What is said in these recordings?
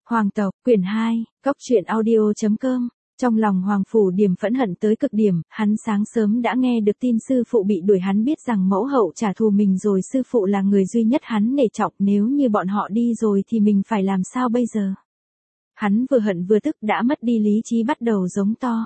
Hoàng tộc, quyển 2, Cóc truyện audio.com. Trong lòng Hoàng Phủ Điềm phẫn hận tới cực điểm, hắn sáng sớm đã nghe được tin sư phụ bị đuổi, hắn biết rằng mẫu hậu trả thù mình rồi, sư phụ là người duy nhất hắn nể trọng, nếu như bọn họ đi rồi thì mình phải làm sao bây giờ? Hắn vừa hận vừa tức, đã mất đi lý trí, bắt đầu giống to.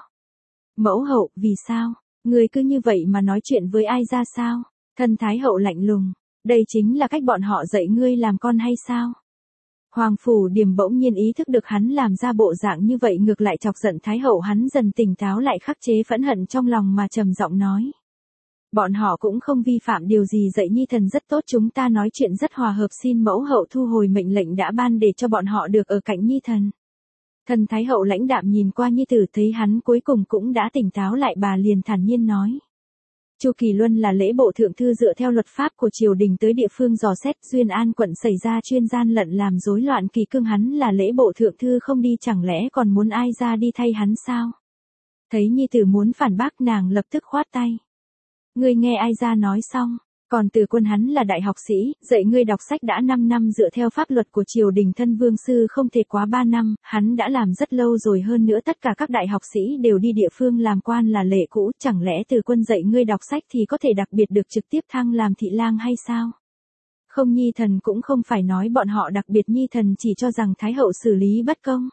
Mẫu hậu, vì sao? Người cứ như vậy mà nói chuyện với ai ra sao? Thân Thái hậu lạnh lùng, đây chính là cách bọn họ dạy ngươi làm con hay sao? Hoàng Phủ Điềm bỗng nhiên ý thức được hắn làm ra bộ dạng như vậy ngược lại chọc giận Thái hậu, hắn dần tỉnh táo lại, khắc chế phẫn hận trong lòng mà trầm giọng nói. Bọn họ cũng không vi phạm điều gì, dạy nhi thần rất tốt, chúng ta nói chuyện rất hòa hợp, xin mẫu hậu thu hồi mệnh lệnh đã ban để cho bọn họ được ở cạnh nhi thần. Thần Thái hậu lãnh đạm nhìn qua nhi tử, thấy hắn cuối cùng cũng đã tỉnh táo lại, bà liền thản nhiên nói. Chu Kỳ Luân là lễ bộ thượng thư, dựa theo luật pháp của triều đình tới địa phương dò xét, Duyên An quận xảy ra chuyên gian lận làm rối loạn kỳ cương, hắn là lễ bộ thượng thư không đi chẳng lẽ còn muốn ai ra đi thay hắn sao? Thấy nhi tử muốn phản bác, nàng lập tức khoát tay. Ngươi nghe ai ra nói xong, còn Từ Quân hắn là đại học sĩ, dạy ngươi đọc sách đã 5 năm, dựa theo pháp luật của triều đình thân vương sư không thể quá 3 năm, hắn đã làm rất lâu rồi, hơn nữa tất cả các đại học sĩ đều đi địa phương làm quan là lệ cũ, chẳng lẽ Từ Quân dạy ngươi đọc sách thì có thể đặc biệt được trực tiếp thăng làm thị lang hay sao? Không, nhi thần cũng không phải nói bọn họ đặc biệt, nhi thần chỉ cho rằng Thái hậu xử lý bất công.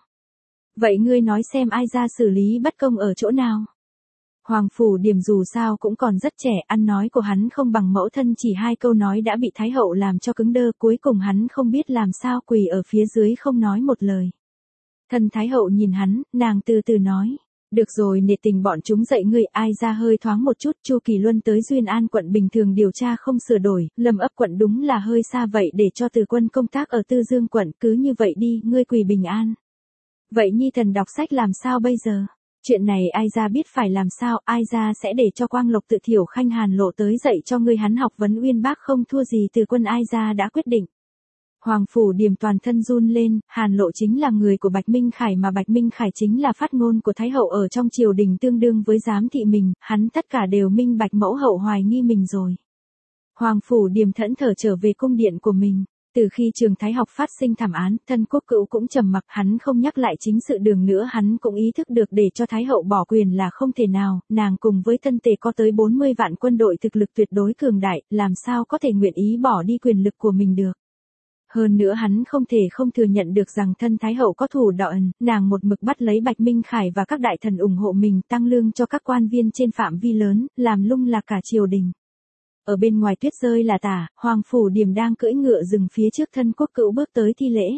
Vậy ngươi nói xem ai ra xử lý bất công ở chỗ nào? Hoàng Phủ Điềm dù sao cũng còn rất trẻ, ăn nói của hắn không bằng mẫu thân, chỉ 2 câu nói đã bị Thái hậu làm cho cứng đơ, cuối cùng hắn không biết làm sao, quỳ ở phía dưới không nói một lời. Thần Thái hậu nhìn hắn, nàng từ từ nói. Được rồi, nể tình bọn chúng dạy ngươi, ai ra hơi thoáng một chút. Chu Kỳ Luân tới Duyên An quận bình thường điều tra không sửa đổi, Lâm Ấp quận đúng là hơi xa, vậy để cho Từ Quân công tác ở Tư Dương quận, cứ như vậy đi, ngươi quỳ bình an. Vậy nhi thần đọc sách làm sao bây giờ? Chuyện này ai ra biết phải làm sao, ai ra sẽ để cho Quang Lộc Tự Thiểu Khanh Hàn Lộ tới dạy cho ngươi, hắn học vấn uyên bác không thua gì Từ Quân, ai ra đã quyết định. Hoàng Phủ Điềm toàn thân run lên, Hàn Lộ chính là người của Bạch Minh Khải, mà Bạch Minh Khải chính là phát ngôn của Thái hậu ở trong triều đình, tương đương với giám thị mình, hắn tất cả đều minh bạch, mẫu hậu hoài nghi mình rồi. Hoàng Phủ Điềm thẫn thờ trở về cung điện của mình. Từ khi trường Thái học phát sinh thảm án, Thân Quốc Cữu cũng trầm mặc, hắn không nhắc lại chính sự đường nữa, hắn cũng ý thức được để cho Thái hậu bỏ quyền là không thể nào, nàng cùng với Thân Tề có tới 40 vạn quân đội, thực lực tuyệt đối cường đại, làm sao có thể nguyện ý bỏ đi quyền lực của mình được. Hơn nữa hắn không thể không thừa nhận được rằng thân Thái hậu có thủ đoạn, nàng một mực bắt lấy Bạch Minh Khải và các đại thần ủng hộ mình, tăng lương cho các quan viên trên phạm vi lớn, làm lung lạc cả triều đình. Ở bên ngoài tuyết rơi là tả, Hoàng Phủ Điềm đang cưỡi ngựa rừng phía trước Thân Quốc Cữu bước tới thi lễ.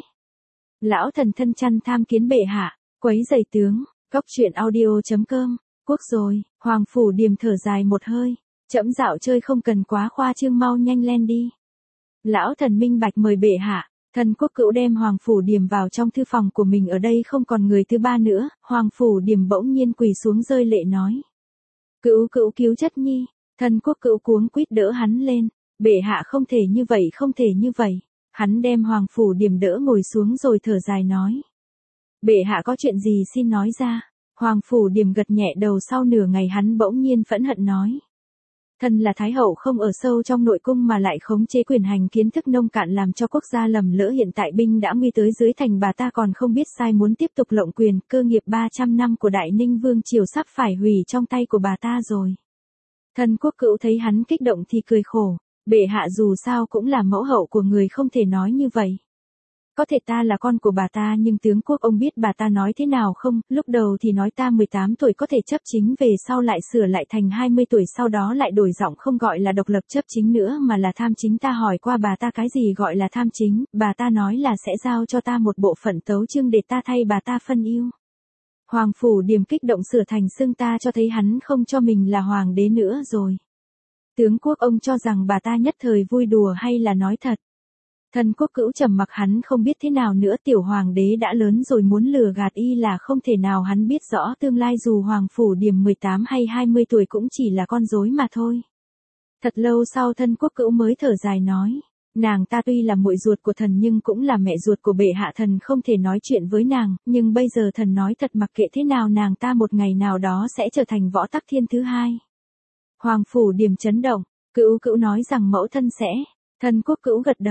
Lão thần thân chăn tham kiến bệ hạ, quấy rầy tướng. Cóc truyện audio.com. Quốc rồi, Hoàng Phủ Điềm thở dài một hơi, trẫm dạo chơi không cần quá khoa trương, mau nhanh lên đi. Lão thần minh bạch, mời bệ hạ. Thân Quốc Cữu đem Hoàng Phủ Điềm vào trong thư phòng của mình, ở đây không còn người thứ ba nữa. Hoàng Phủ Điềm bỗng nhiên quỳ xuống rơi lệ nói. Cữu Cữu cứu chất nhi. Thân Quốc Cữu cuống quýt đỡ hắn lên. Bệ hạ không thể như vậy, không thể như vậy. Hắn đem Hoàng Phủ Điềm đỡ ngồi xuống rồi thở dài nói. Bệ hạ có chuyện gì xin nói ra. Hoàng Phủ Điềm gật nhẹ đầu, sau nửa ngày hắn bỗng nhiên phẫn hận nói. Thân là Thái hậu không ở sâu trong nội cung mà lại khống chế quyền hành, kiến thức nông cạn, làm cho quốc gia lầm lỡ, hiện tại binh đã nguy tới dưới thành, bà ta còn không biết sai, muốn tiếp tục lộng quyền, cơ nghiệp 300 năm của Đại Ninh Vương triều sắp phải hủy trong tay của bà ta rồi. Thân Quốc Cữu thấy hắn kích động thì cười khổ, bệ hạ dù sao cũng là mẫu hậu của người, không thể nói như vậy. Có thể ta là con của bà ta, nhưng tướng quốc ông biết bà ta nói thế nào không, lúc đầu thì nói ta 18 tuổi có thể chấp chính, về sau lại sửa lại thành 20 tuổi, sau đó lại đổi giọng, không gọi là độc lập chấp chính nữa mà là tham chính, ta hỏi qua bà ta cái gì gọi là tham chính, bà ta nói là sẽ giao cho ta một bộ phận tấu chương để ta thay bà ta phân ưu. Hoàng Phủ Điềm kích động sửa thành xưng ta, cho thấy hắn không cho mình là hoàng đế nữa rồi. Tướng quốc ông cho rằng bà ta nhất thời vui đùa hay là nói thật? Thân Quốc Cữu trầm mặc, hắn không biết thế nào nữa, tiểu hoàng đế đã lớn rồi, muốn lừa gạt y là không thể nào, hắn biết rõ tương lai dù Hoàng Phủ Điềm 18 hay 20 tuổi cũng chỉ là con rối mà thôi. Thật lâu sau Thân Quốc Cữu mới thở dài nói. Nàng ta tuy là muội ruột của thần nhưng cũng là mẹ ruột của bệ hạ, thần không thể nói chuyện với nàng, nhưng bây giờ thần nói thật, mặc kệ thế nào nàng ta một ngày nào đó sẽ trở thành Võ Tắc Thiên thứ hai. Hoàng Phủ Điềm chấn động, Cữu Cữu nói rằng mẫu thân sẽ. Thân Quốc Cữu gật đầu.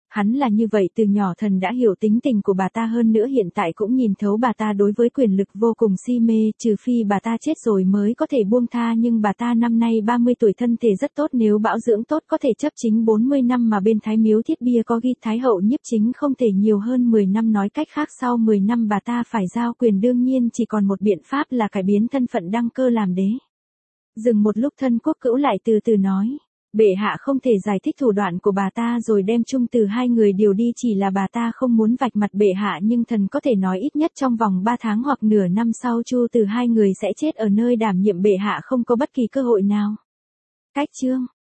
Hắn là như vậy từ nhỏ thần đã hiểu tính tình của bà ta, hơn nữa hiện tại cũng nhìn thấu bà ta đối với quyền lực vô cùng si mê, trừ phi bà ta chết rồi mới có thể buông tha, nhưng bà ta năm nay 30 tuổi, thân thể rất tốt, nếu bảo dưỡng tốt có thể chấp chính 40 năm, mà bên Thái Miếu Thiết Bia có ghi Thái hậu nhiếp chính không thể nhiều hơn 10 năm, nói cách khác sau 10 năm bà ta phải giao quyền, đương nhiên chỉ còn một biện pháp là cải biến thân phận đăng cơ làm đế. Dừng một lúc Thân Quốc Cữu lại từ từ nói. Bệ hạ không thể giải thích thủ đoạn của bà ta rồi đem Chung Từ hai người điều đi, chỉ là bà ta không muốn vạch mặt bệ hạ, nhưng thần có thể nói ít nhất trong vòng 3 tháng hoặc nửa năm sau Chu Từ hai người sẽ chết ở nơi đảm nhiệm, bệ hạ không có bất kỳ cơ hội nào. Cách chương